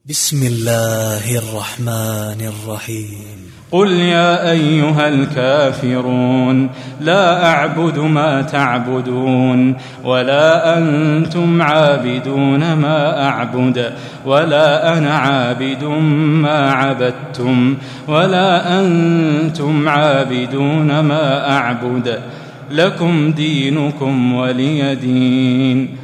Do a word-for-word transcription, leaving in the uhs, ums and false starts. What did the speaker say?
بسم الله الرحمن الرحيم قل يا أيها الكافرون لا أعبد ما تعبدون ولا أنتم عابدون ما أعبد ولا أنا عابد ما عبدتم ولا أنتم عابدون ما أعبد لكم دينكم ولي دين.